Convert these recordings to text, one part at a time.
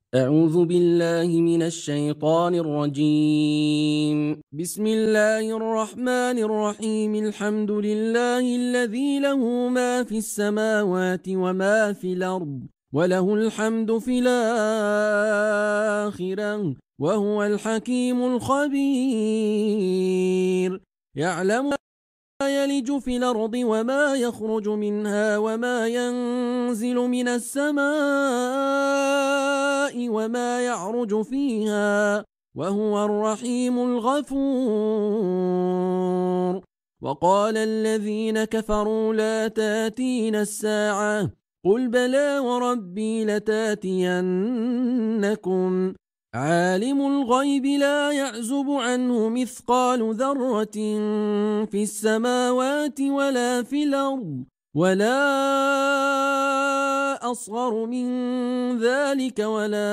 أعوذ بالله من الشيطان الرجيم. بسم الله الرحمن الرحيم. الحمد لله الذي له ما في السماوات وما في الأرض وله الحمد في الآخرة وهو الحكيم الخبير. يعلم يلج في الأرض وما يخرج منها وما ينزل من السماء وما يعرج فيها وهو الرحيم الغفور. وقال الذين كفروا لا تاتين الساعة قل بلى وربي لتاتينكم عالم الغيب لا يعزب عنه مثقال ذرة في السماوات ولا في الأرض ولا أصغر من ذلك ولا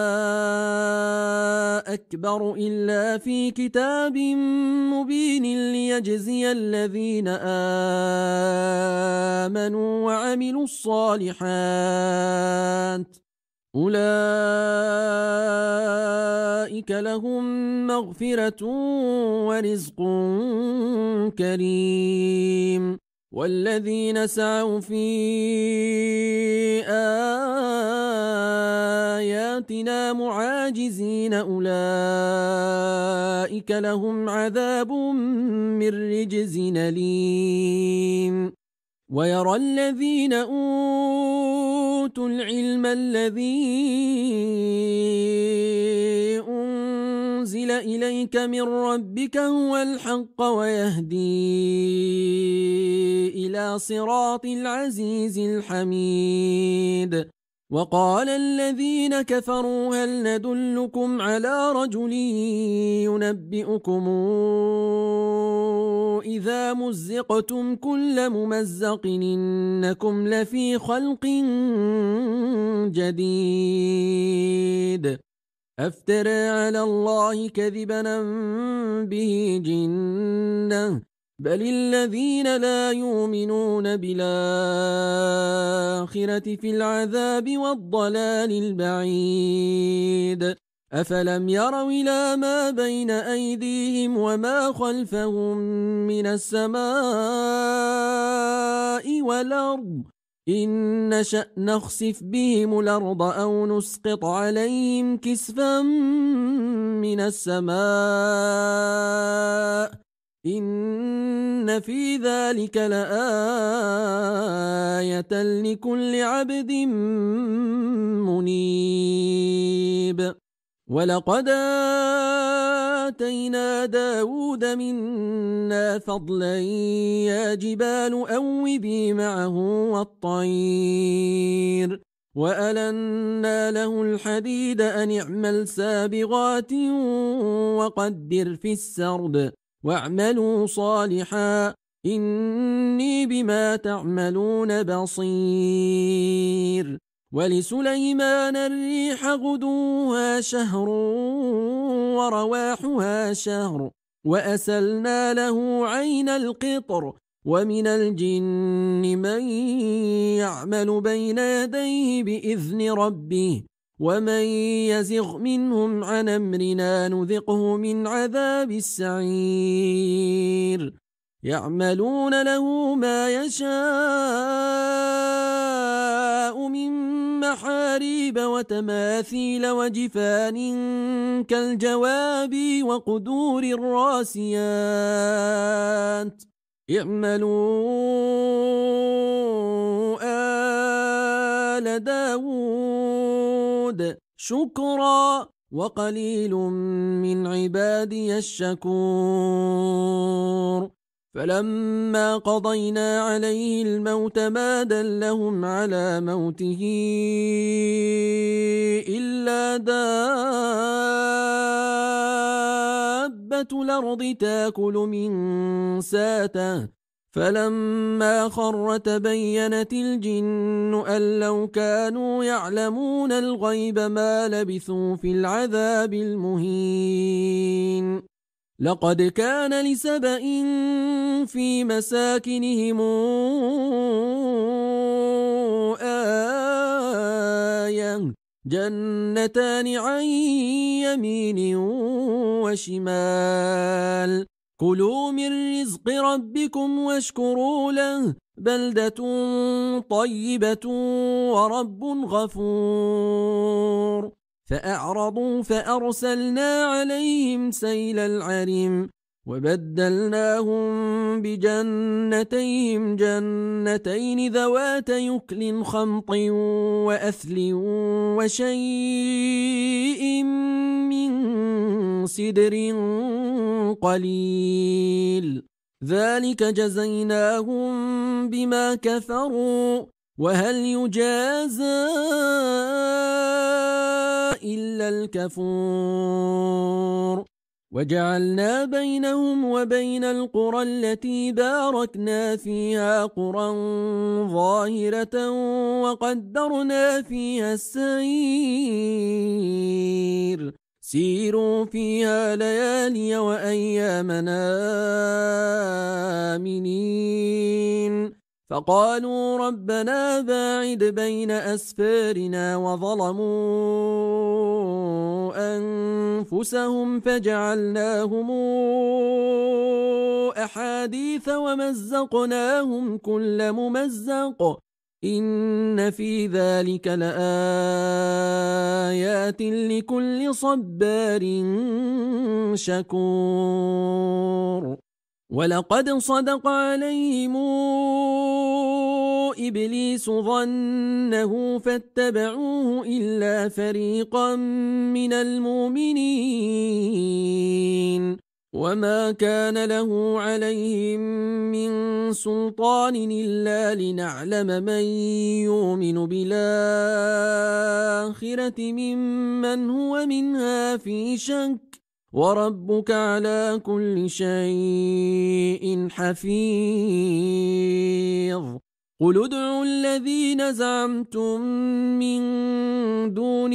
أكبر إلا في كتاب مبين ليجزي الذين آمنوا وعملوا الصالحات أولئك لهم مغفرة ورزق كريم. والذين سعوا في آياتنا معاجزين أولئك لهم عذاب من رجز أليم. ويرى الذين أوتوا العلم الذي أنزل إليك من ربك هو الحق ويهدي إلى صراط العزيز الحميد. وقال الذين كفروا هل ندلكم على رجل ينبئكم إذا مزقتم كل ممزق إنكم لفي خلق جديد أفترى على الله كذبا به جنة بل الذين لا يؤمنون بالآخرة في العذاب والضلال البعيد. أفلم يروا إلى ما بين أيديهم وما خلفهم من السماء والأرض إن نشأ نخسف بهم الأرض أو نسقط عليهم كسفا من السماء إن في ذلك لآية لكل عبد منيب. ولقد آتينا داود منا فضلا يا جبال أوبي معه والطير وألنا له الحديد أن اعمل سابغات وقدر في السرد واعملوا صالحا إني بما تعملون بصير. ولسليمان الريح غدوها شهر ورواحها شهر وأسلنا له عين القطر ومن الجن من يعمل بين يديه بإذن ربه ومن يزغ منهم عن أمرنا نذقه من عذاب السعير. يعملون له ما يشاء من محاريب وتماثيل وجفان كالجواب وقدور الراسيات اعملوا آل داود شكرا وقليل من عبادي الشكور. فلما قضينا عليه الموت ما دلهم على موته إلا دابة الأرض تاكل من ساته فلما خر تبينت الجن أن لو كانوا يعلمون الغيب ما لبثوا في العذاب المهين. لقد كان لسبإ في مساكنهم آية جنتان عن يمين وشمال كلوا من رزق ربكم واشكروا له بلدة طيبة ورب غفور فأعرضوا فأرسلنا عليهم سيل العرم وبدلناهم بجنتيهم جنتين ذوات يكل خمط وأثل وشيء من سدر قليل ذلك جزيناهم بما كفروا وهل يجازى إلا الكفور وجعلنا بينهم وبين القرى التي باركنا فيها قرى ظاهرة وقدرنا فيها السير سيروا فيها ليالي وأيامنا آمنين فقالوا ربنا باعد بين أسفارنا وظلموا أنفسهم فجعلناهم أحاديث ومزقناهم كل ممزق إن في ذلك لآيات لكل صبار شكور ولقد صدق عليهم إبليس ظنه فاتبعوه إلا فريقا من المؤمنين وما كان له عليهم من سلطان إلا لنعلم من يؤمن بالآخرة ممن هو منها في شك وربك على كل شيء حفيظ قل ادعوا الذين زعمتم من دون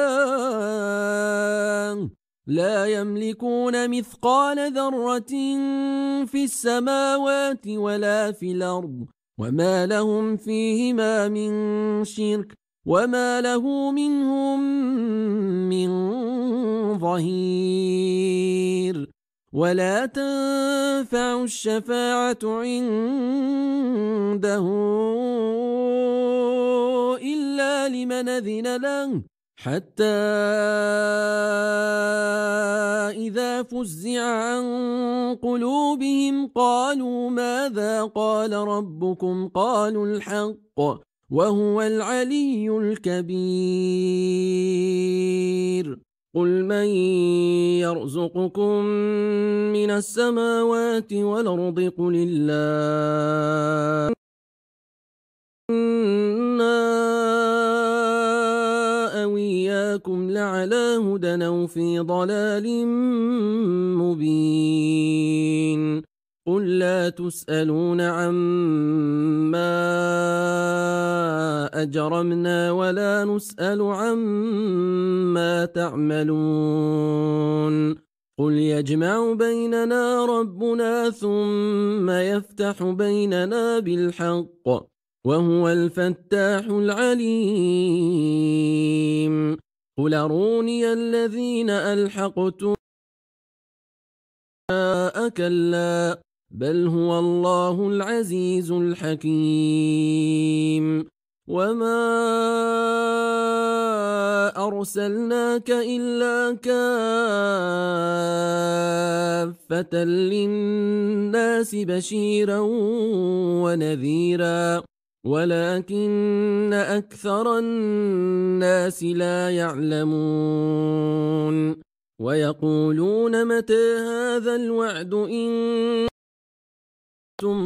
الله لا يملكون مثقال ذرة في السماوات ولا في الأرض وما لهم فيهما من شرك وما له منهم من ظهير ولا تنفع الشفاعة عنده إلا لمن أذن له حتى إذا فزع عن قلوبهم قالوا ماذا قال ربكم قالوا الحق وهو العلي الكبير قل من يرزقكم من السماوات والأرض قل الله إنا أوياكم لعلى هدى أو في ضلال مبين قل لا تسألون عما أجرمنا ولا نسأل عما تعملون قل يجمع بيننا ربنا ثم يفتح بيننا بالحق وهو الفتاح العليم قل أروني الذين ألحقتم كلا بل هو الله العزيز الحكيم وما أرسلناك إلا كافة للناس بشيرا ونذيرا ولكن أكثر الناس لا يعلمون ويقولون متى هذا الوعد إن كنتم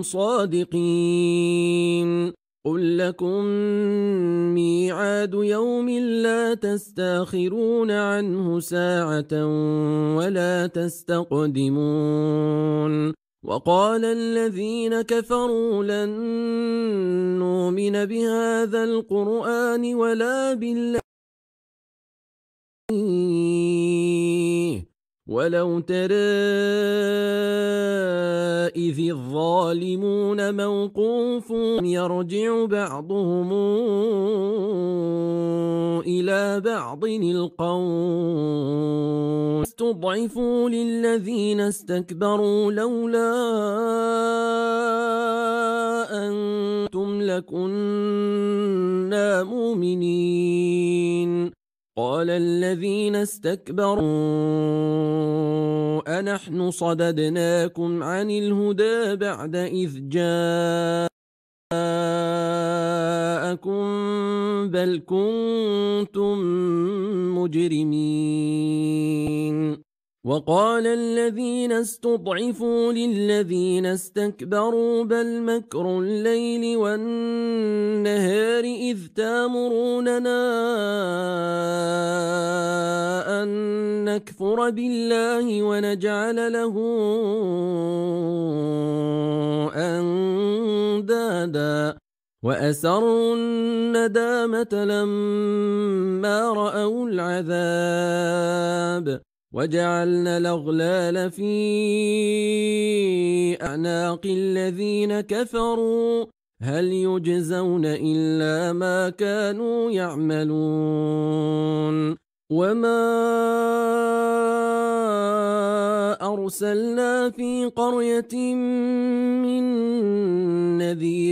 صادقين قل لكم ميعاد يوم لا تستاخرون عنه ساعة ولا تستقدمون وقال الذين كفروا لن نؤمن بهذا القرآن ولا بالله ولو ترى إذ الظالمون موقوفون يرجع بعضهم إلى بعض القول استضعفوا للذين استكبروا لولا أنتم لكنا مؤمنين قال الذين استكبروا أنحن صددناكم عن الهدى بعد إذ جاءكم بل كنتم مجرمين وقال الذين استضعفوا للذين استكبروا بل مكر الليل والنهار إذ تامروننا أن نكفر بالله ونجعل له أندادا وأسروا الندامة لما رأوا العذاب وجعلنا الأغلال في أعناق الذين كفروا هل يجزون إلا ما كانوا يعملون وما أرسلنا في قرية من نذير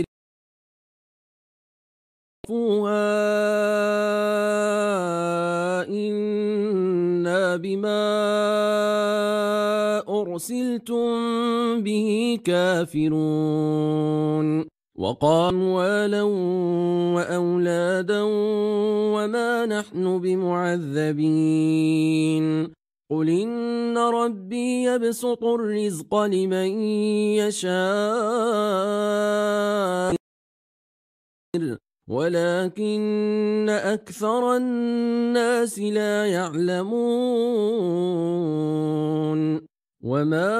إنا بما أرسلتم به كافرون وقالوا والا وأولادا وما نحن بمعذبين قل إن ربي يبسط الرزق لمن يشاء ولكن أكثر الناس لا يعلمون وما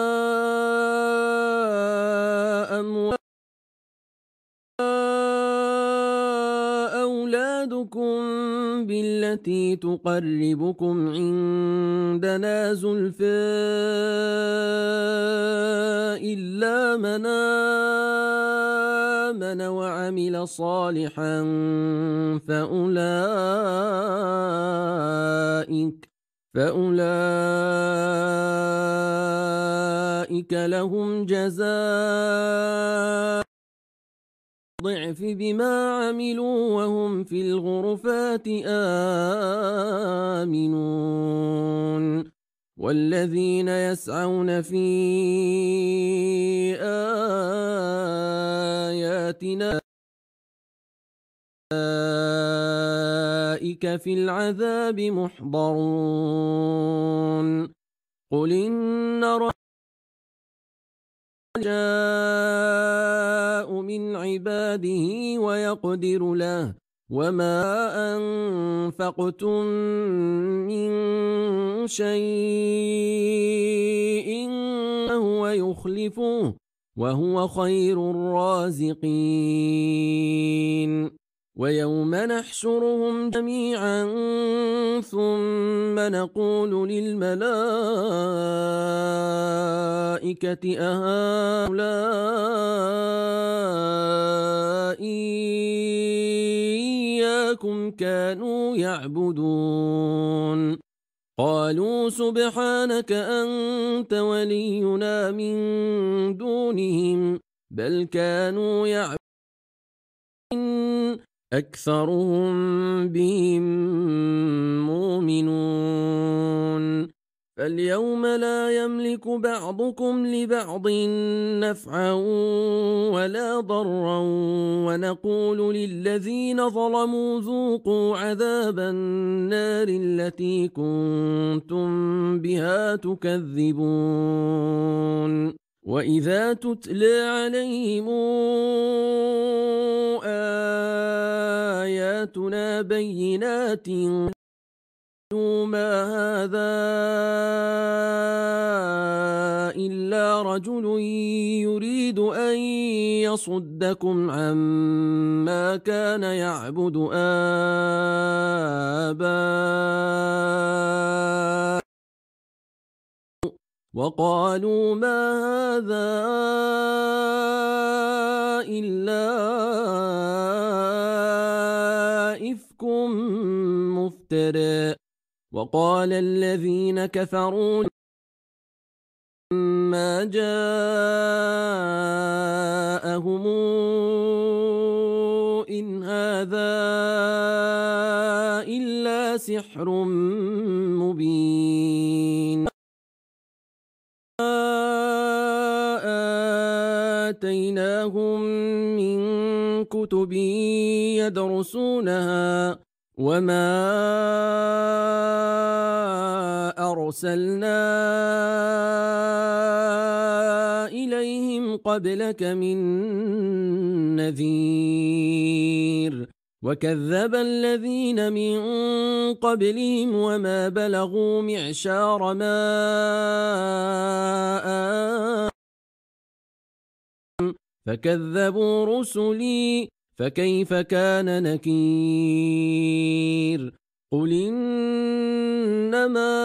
أولادكم بالتي تقربكم عندنا زلفى إلا من آمن وعمل صالحا فأولئك لهم جزاء ضعف بما عملوا وهم في الغرفات آمنون والذين يسعون في آياتنا أولئك في العذاب محضرون قل إن ربي جاء من عباده ويقدر له وما أنفقتم من شيء فهو يخلفه وهو خير الرازقين ويوم نحشرهم جميعا ثم نقول للملائكة أهؤلاء إياكم كانوا يعبدون قالوا سبحانك أنت ولينا من دونهم بل كانوا يعبدون أكثرهم بهم مؤمنون فاليوم لا يملك بعضكم لبعض نفعا ولا ضرا ونقول للذين ظلموا ذوقوا عذاب النار التي كنتم بها تكذبون وإذا تتلى عليهم آياتنا بينات ما هذا إلا رجل يريد أن يصدكم عما كان يعبد آباؤكم وقالوا ما هذا إلا إفك مفترى. وقال الذين كفروا ما جاءهم إن هذا إلا سحر مبين. آتيناهم من كتب يدرسونها وما أرسلنا إليهم قبلك من نذير. وكذب الذين من قبلهم وما بلغوا معشار ما فكذبوا رسلي فكيف كان نكير. قل إنما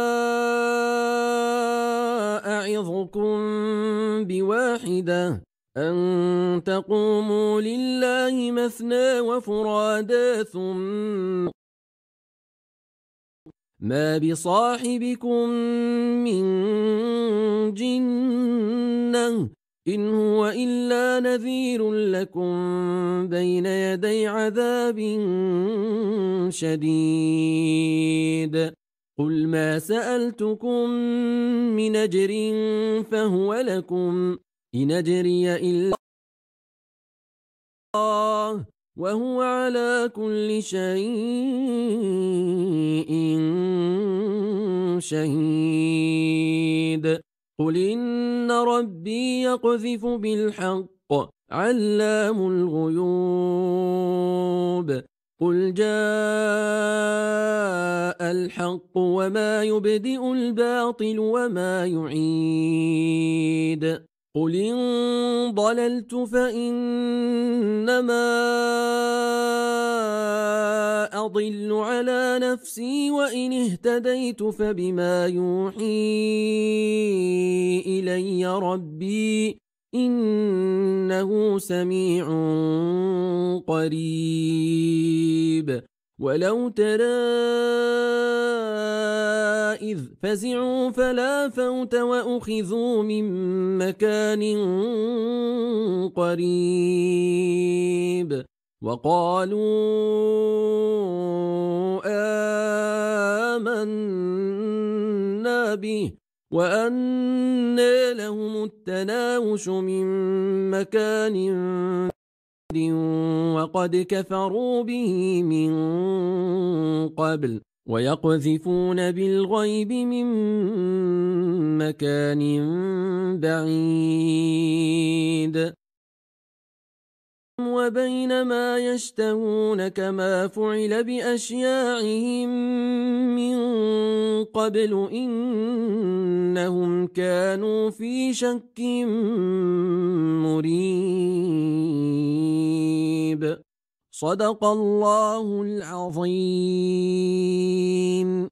أعظكم بواحدة أن تقوموا لله مثنى وفرادا ثم ما بصاحبكم من جنة إن هو إلا نذير لكم بين يدي عذاب شديد. قل ما سألتكم من أجر فهو لكم إن أجري إلا الله وهو على كل شيء شهيد. قل إن ربي يقذف بالحق علام الغيوب. قل جاء الحق وما يبدئ الباطل وما يعيد. قل إن ضللت فإنما أضل على نفسي وإن اهتديت فبما يوحي إلي ربي إنه سميع قريب. ولو ترى إذ فزعوا فلا فوت وأخذوا من مكان قريب وقالوا آمنا به وأنى لهم التناوش من مكان وقد كفروا به من قبل ويقذفون بالغيب من مكان بعيد. وبينما يشتهون كما فعل بأشياعهم من قبل إنهم كانوا في شك مريب. صدق الله العظيم.